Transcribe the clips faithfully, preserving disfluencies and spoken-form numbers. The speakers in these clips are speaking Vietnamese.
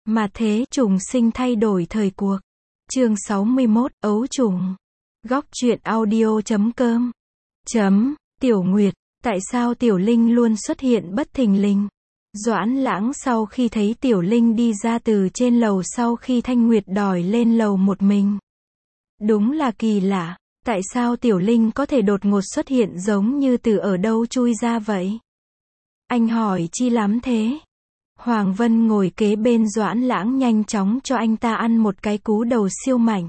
Mà thế trùng sinh thay đổi thời cuộc. Chương sáu mươi mốt, ấu trùng. Góc truyện audio chấm com. Chấm, Tiểu Nguyệt, tại sao Tiểu Linh luôn xuất hiện bất thình lình? Doãn Lãng sau khi thấy Tiểu Linh đi ra từ trên lầu sau khi Thanh Nguyệt đòi lên lầu một mình. Đúng là kỳ lạ, tại sao Tiểu Linh có thể đột ngột xuất hiện giống như từ ở đâu chui ra vậy? Anh hỏi chi lắm thế? Hoàng Vân ngồi kế bên Doãn Lãng nhanh chóng cho anh ta ăn một cái cú đầu siêu mạnh.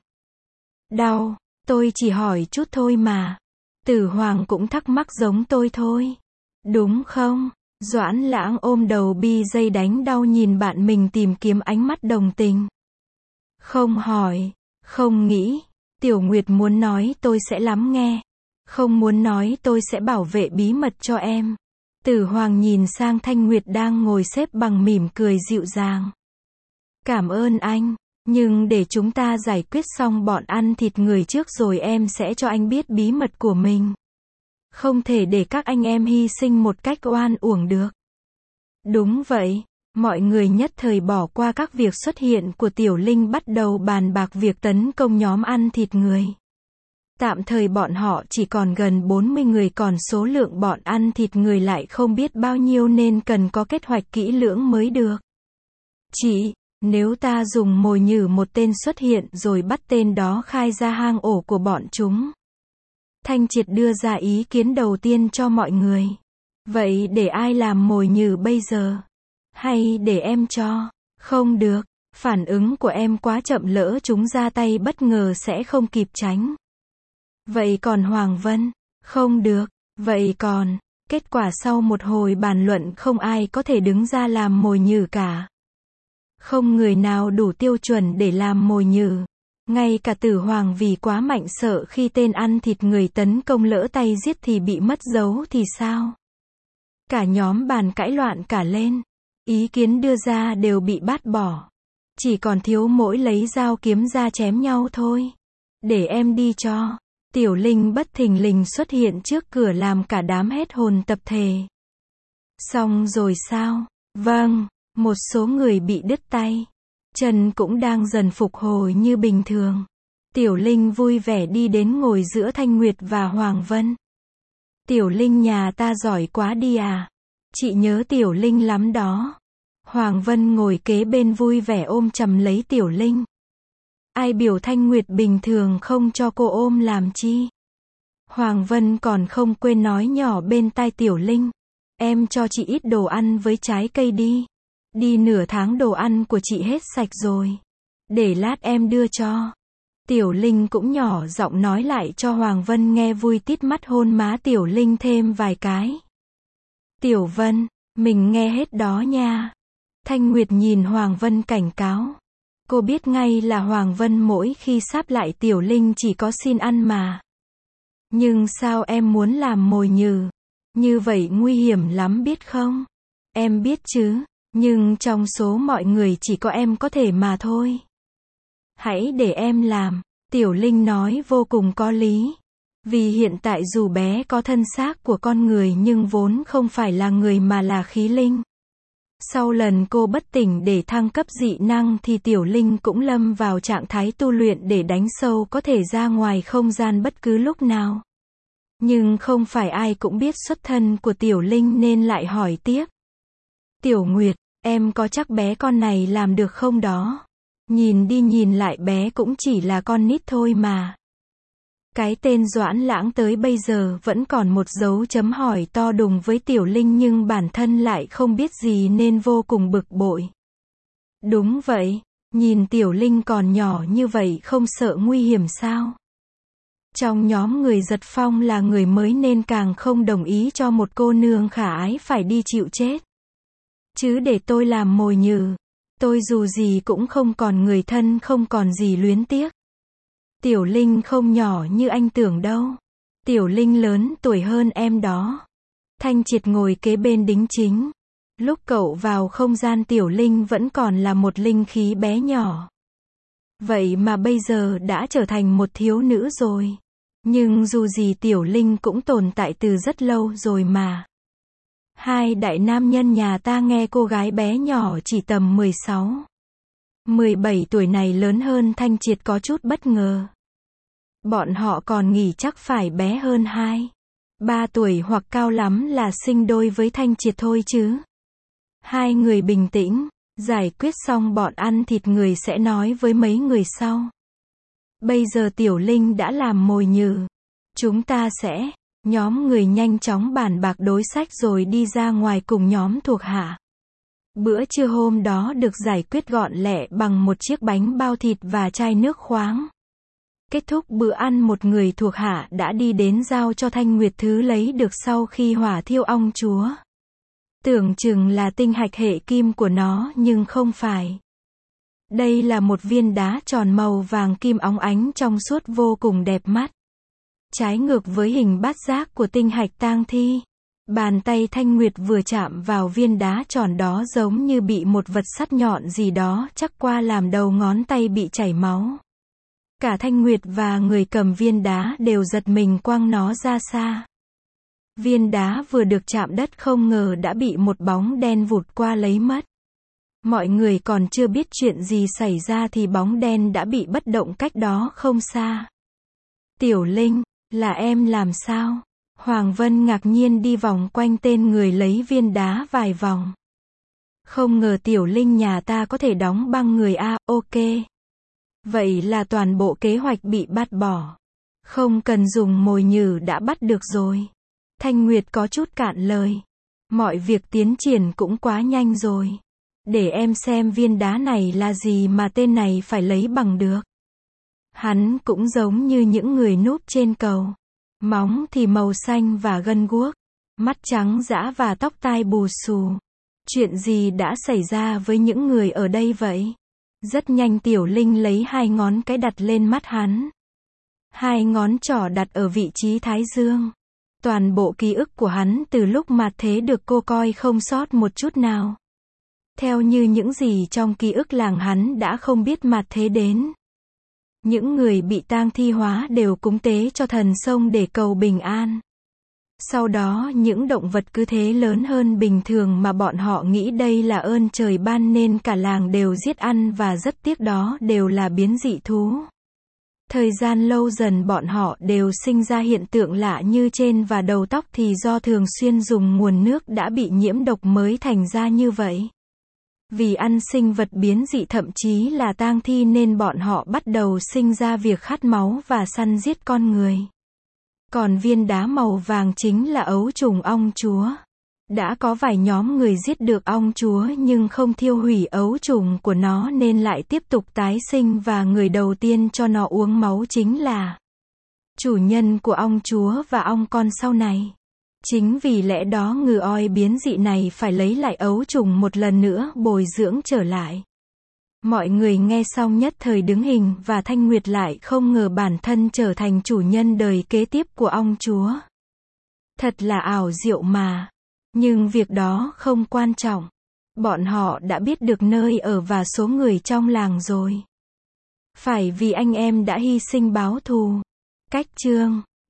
Đau, tôi chỉ hỏi chút thôi mà. Tử Hoàng cũng thắc mắc giống tôi thôi. Đúng không? Doãn Lãng ôm đầu bi dây đánh đau nhìn bạn mình tìm kiếm ánh mắt đồng tình. Không hỏi, không nghĩ. Tiểu Nguyệt muốn nói tôi sẽ lắng nghe. Không muốn nói tôi sẽ bảo vệ bí mật cho em. Tử Hoàng nhìn sang Thanh Nguyệt đang ngồi xếp bằng mỉm cười dịu dàng. Cảm ơn anh, nhưng để chúng ta giải quyết xong bọn ăn thịt người trước rồi em sẽ cho anh biết bí mật của mình. Không thể để các anh em hy sinh một cách oan uổng được. Đúng vậy, mọi người nhất thời bỏ qua các việc xuất hiện của Tiểu Linh bắt đầu bàn bạc việc tấn công nhóm ăn thịt người. Tạm thời bọn họ chỉ còn gần bốn mươi người còn số lượng bọn ăn thịt người lại không biết bao nhiêu nên cần có kế hoạch kỹ lưỡng mới được. Chị, nếu ta dùng mồi nhử một tên xuất hiện rồi bắt tên đó khai ra hang ổ của bọn chúng. Thanh Triệt đưa ra ý kiến đầu tiên cho mọi người. Vậy để ai làm mồi nhử bây giờ? Hay để em cho? Không được, phản ứng của em quá chậm lỡ chúng ra tay bất ngờ sẽ không kịp tránh. Vậy còn Hoàng Vân? Không được. Vậy còn, kết quả sau một hồi bàn luận không ai có thể đứng ra làm mồi nhử cả. Không người nào đủ tiêu chuẩn để làm mồi nhử. Ngay cả Tử Hoàng vì quá mạnh sợ khi tên ăn thịt người tấn công lỡ tay giết thì bị mất dấu thì sao? Cả nhóm bàn cãi loạn cả lên. Ý kiến đưa ra đều bị bác bỏ. Chỉ còn thiếu mỗi lấy dao kiếm ra chém nhau thôi. Để em đi cho. Tiểu Linh bất thình lình xuất hiện trước cửa làm cả đám hết hồn tập thể. Xong rồi sao? Vâng, một số người bị đứt tay. Chân cũng đang dần phục hồi như bình thường. Tiểu Linh vui vẻ đi đến ngồi giữa Thanh Nguyệt và Hoàng Vân. Tiểu Linh nhà ta giỏi quá đi à? Chị nhớ Tiểu Linh lắm đó. Hoàng Vân ngồi kế bên vui vẻ ôm chầm lấy Tiểu Linh. Ai biểu Thanh Nguyệt bình thường không cho cô ôm làm chi? Hoàng Vân còn không quên nói nhỏ bên tai Tiểu Linh. Em cho chị ít đồ ăn với trái cây đi. Đi nửa tháng đồ ăn của chị hết sạch rồi. Để lát em đưa cho. Tiểu Linh cũng nhỏ giọng nói lại cho Hoàng Vân nghe vui tít mắt hôn má Tiểu Linh thêm vài cái. Tiểu Vân, mình nghe hết đó nha. Thanh Nguyệt nhìn Hoàng Vân cảnh cáo. Cô biết ngay là Hoàng Vân mỗi khi sáp lại Tiểu Linh chỉ có xin ăn mà. Nhưng sao em muốn làm mồi nhử? Như vậy nguy hiểm lắm biết không? Em biết chứ, nhưng trong số mọi người chỉ có em có thể mà thôi. Hãy để em làm, Tiểu Linh nói vô cùng có lý. Vì hiện tại dù bé có thân xác của con người nhưng vốn không phải là người mà là khí linh. Sau lần cô bất tỉnh để thăng cấp dị năng thì Tiểu Linh cũng lâm vào trạng thái tu luyện để đánh sâu có thể ra ngoài không gian bất cứ lúc nào. Nhưng không phải ai cũng biết xuất thân của Tiểu Linh nên lại hỏi tiếp. Tiểu Nguyệt, em có chắc bé con này làm được không đó? Nhìn đi nhìn lại bé cũng chỉ là con nít thôi mà. Cái tên Doãn Lãng tới bây giờ vẫn còn một dấu chấm hỏi to đùng với Tiểu Linh nhưng bản thân lại không biết gì nên vô cùng bực bội. Đúng vậy, nhìn Tiểu Linh còn nhỏ như vậy không sợ nguy hiểm sao? Trong nhóm người giật phong là người mới nên càng không đồng ý cho một cô nương khả ái phải đi chịu chết. Chứ để tôi làm mồi nhử, tôi dù gì cũng không còn người thân không còn gì luyến tiếc. Tiểu Linh không nhỏ như anh tưởng đâu. Tiểu Linh lớn tuổi hơn em đó. Thanh Triệt ngồi kế bên đính chính. Lúc cậu vào không gian Tiểu Linh vẫn còn là một linh khí bé nhỏ. Vậy mà bây giờ đã trở thành một thiếu nữ rồi. Nhưng dù gì Tiểu Linh cũng tồn tại từ rất lâu rồi mà. Hai đại nam nhân nhà ta nghe cô gái bé nhỏ chỉ tầm mười sáu. mười bảy tuổi này lớn hơn Thanh Triệt có chút bất ngờ. Bọn họ còn nghĩ chắc phải bé hơn hai, ba tuổi hoặc cao lắm là sinh đôi với Thanh Triệt thôi chứ. Hai người bình tĩnh, giải quyết xong bọn ăn thịt người sẽ nói với mấy người sau. Bây giờ Tiểu Linh đã làm mồi nhử. Chúng ta sẽ, nhóm người nhanh chóng bàn bạc đối sách rồi đi ra ngoài cùng nhóm thuộc hạ. Bữa trưa hôm đó được giải quyết gọn lẹ bằng một chiếc bánh bao thịt và chai nước khoáng. Kết thúc bữa ăn một người thuộc hạ đã đi đến giao cho Thanh Nguyệt thứ lấy được sau khi hỏa thiêu ong chúa. Tưởng chừng là tinh hạch hệ kim của nó nhưng không phải. Đây là một viên đá tròn màu vàng kim óng ánh trong suốt vô cùng đẹp mắt. Trái ngược với hình bát giác của tinh hạch tang thi. Bàn tay Thanh Nguyệt vừa chạm vào viên đá tròn đó giống như bị một vật sắt nhọn gì đó chắc qua làm đầu ngón tay bị chảy máu. Cả Thanh Nguyệt và người cầm viên đá đều giật mình quăng nó ra xa. Viên đá vừa được chạm đất không ngờ đã bị một bóng đen vụt qua lấy mất. Mọi người còn chưa biết chuyện gì xảy ra thì bóng đen đã bị bất động cách đó không xa. Tiểu Linh, là em làm sao? Hoàng Vân ngạc nhiên đi vòng quanh tên người lấy viên đá vài vòng. Không ngờ Tiểu Linh nhà ta có thể đóng băng người a, ok. Vậy là toàn bộ kế hoạch bị bát bỏ. Không cần dùng mồi nhử đã bắt được rồi. Thanh Nguyệt có chút cạn lời. Mọi việc tiến triển cũng quá nhanh rồi. Để em xem viên đá này là gì mà tên này phải lấy bằng được. Hắn cũng giống như những người núp trên cầu. Móng thì màu xanh và gân guốc. Mắt trắng dã và tóc tai bù xù. Chuyện gì đã xảy ra với những người ở đây vậy? Rất nhanh Tiểu Linh lấy hai ngón cái đặt lên mắt hắn. Hai ngón trỏ đặt ở vị trí thái dương. Toàn bộ ký ức của hắn từ lúc mạt thế được cô coi không sót một chút nào. Theo như những gì trong ký ức làng hắn đã không biết mạt thế đến. Những người bị tang thi hóa đều cúng tế cho thần sông để cầu bình an. Sau đó những động vật cứ thế lớn hơn bình thường mà bọn họ nghĩ đây là ơn trời ban nên cả làng đều giết ăn và rất tiếc đó đều là biến dị thú. Thời gian lâu dần bọn họ đều sinh ra hiện tượng lạ như trên và đầu tóc thì do thường xuyên dùng nguồn nước đã bị nhiễm độc mới thành ra như vậy. Vì ăn sinh vật biến dị thậm chí là tang thi nên bọn họ bắt đầu sinh ra việc khát máu và săn giết con người. Còn viên đá màu vàng chính là ấu trùng ong chúa. Đã có vài nhóm người giết được ong chúa nhưng không thiêu hủy ấu trùng của nó nên lại tiếp tục tái sinh và người đầu tiên cho nó uống máu chính là chủ nhân của ong chúa và ong con sau này. Chính vì lẽ đó ngừ oi biến dị này phải lấy lại ấu trùng một lần nữa bồi dưỡng trở lại. Mọi người nghe xong nhất thời đứng hình và Thanh Nguyệt lại không ngờ bản thân trở thành chủ nhân đời kế tiếp của ong chúa. Thật là ảo diệu mà. Nhưng việc đó không quan trọng. Bọn họ đã biết được nơi ở và số người trong làng rồi. Phải vì anh em đã hy sinh báo thù. Cách chương